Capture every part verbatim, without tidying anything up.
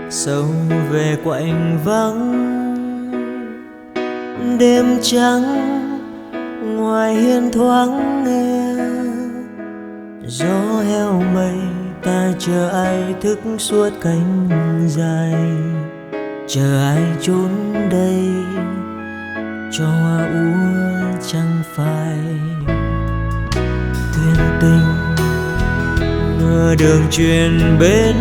sâu về quạnh vắng. Đêm trắng ngoài hiên thoáng nghe, gió heo mây ta chờ ai thức suốt cánh dài, chờ ai trốn đây cho hoa úa chẳng phai. Thuyền tình nửa đường truyền bên,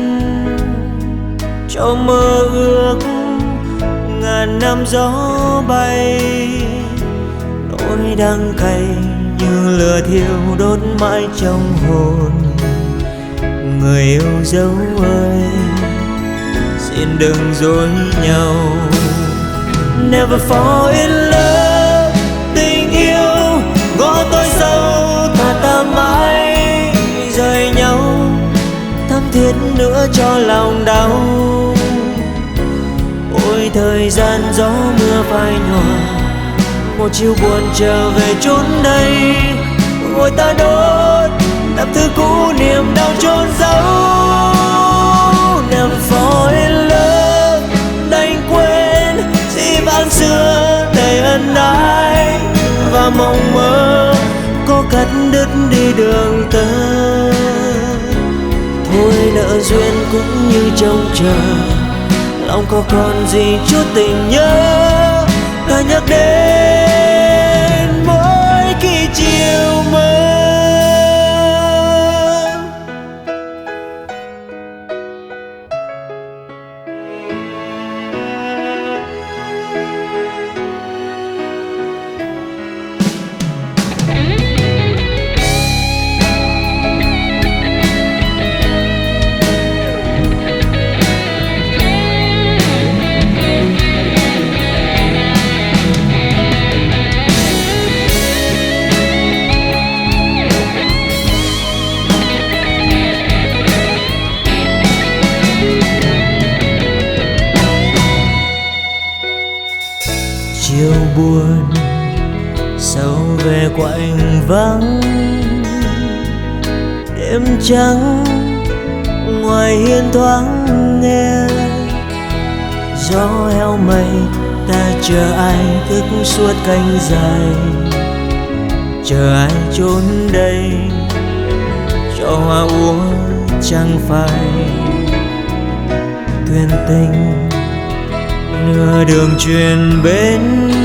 cho mơ ước ngàn năm gió bay. Nỗi đắng cay như lửa thiêu đốt mãi trong hồn. Người yêu dấu ơi, xin đừng dối nhau. Never fall in love, tình yêu ngõ tối sâu thà ta mãi rời nhau, thắm thiết nữa cho lòng đau. Ôi thời gian gió mưa phai nhòa, một chiều buồn trở về chốn đây. Ngồi ta đốt đập thứ cũ niềm đau chôn giấu. Never fall in love, đành quên dĩ vãng xưa đầy ân ái và mộng mơ có cắt đứt đi đường tơ. Thôi nợ duyên cũng như trông chờ, lòng có còn gì chút tình nhớ ta nhắc đến mỗi khi chiều mơ. Chiều buồn sâu về quạnh vắng. Đêm trắng ngoài hiên thoáng nghe, gió heo mây ta chờ ai thức suốt canh dài, chờ ai trốn đây cho hoa úa chẳng phai. Thuyền tình nửa đường truyền bên,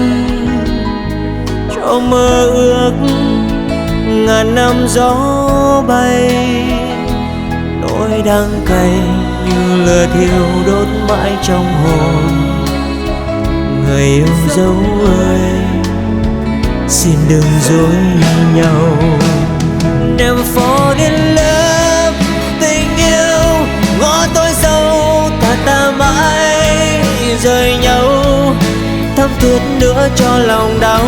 cho mơ ước ngàn năm gió bay. Nỗi đắng cay như lửa thiêu đốt mãi trong hồn. Người yêu dấu ơi, xin đừng dối nhau. Never fall in love, tình yêu ngõ tối sâu thà ta mãi rời nhau, thắm thiết nữa cho lòng đau.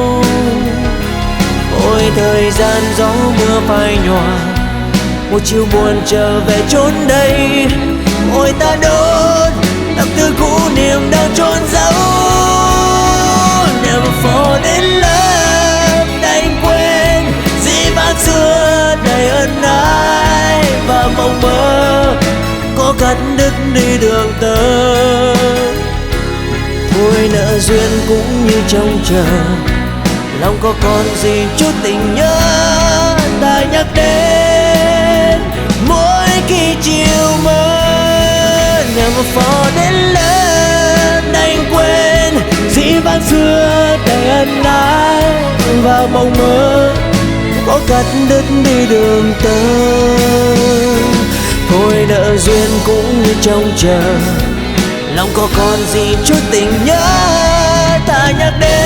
Ôi thời gian gió mưa phai nhòa, một chiều buồn trở về chốn đây. Ôi ta đốt đập thứ cũ niềm đau chôn giấu. Never fall in love, đành quên dĩ vãng xưa đầy ân ái và mộng mơ có cắt đứt đi đường tơ. Thôi nợ duyên cũng như trông chờ, lòng có còn gì chút tình nhớ ta nhắc đến mỗi khi chiều mơ. Never fall in love, đành quên dĩ vãng xưa đầy ân ái và mộng mơ có cắt đứt đi đường tơ. Thôi nợ duyên cũng như trông chờ, lòng có còn gì chút tình nhớ ta nhắc đến